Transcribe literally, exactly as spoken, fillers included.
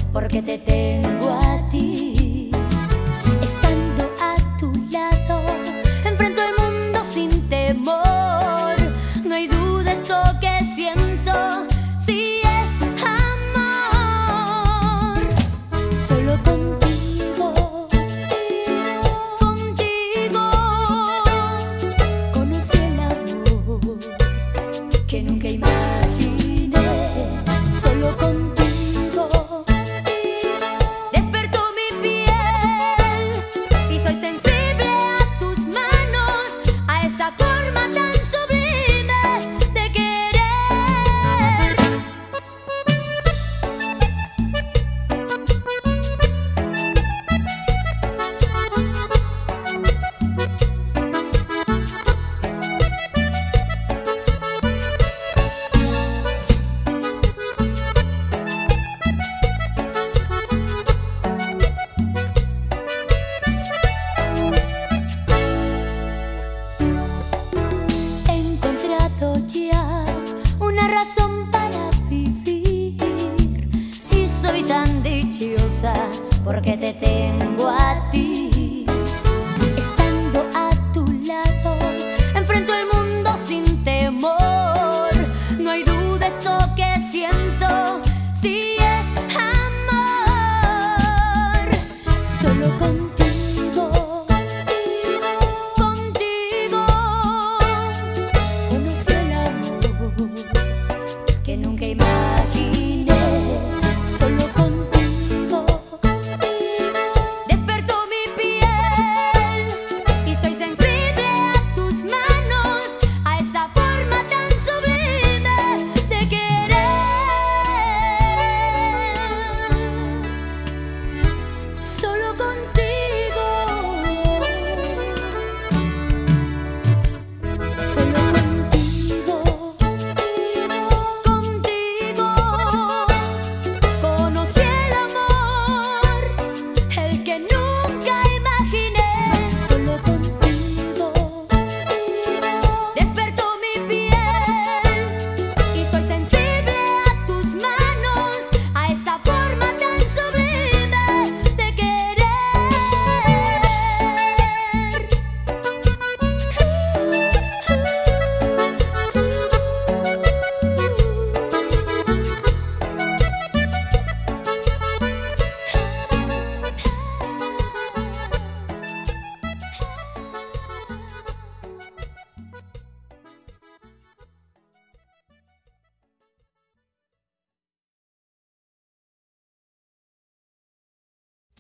porque te tengo a ti. Estando a tu lado, enfrento el mundo sin temor. No hay duda, esto que siento sí es amor. Solo contigo, contigo conocí el amor que nunca imaginé. Solo contigo despertó mi piel y soy sensible a tus manos, a esa forma tan sublime de querer. Ya una razón para vivir y soy tan dichosa porque te tengo a ti. Estando a tu lado, enfrento el mundo sin temor. No hay duda, esto que siento sí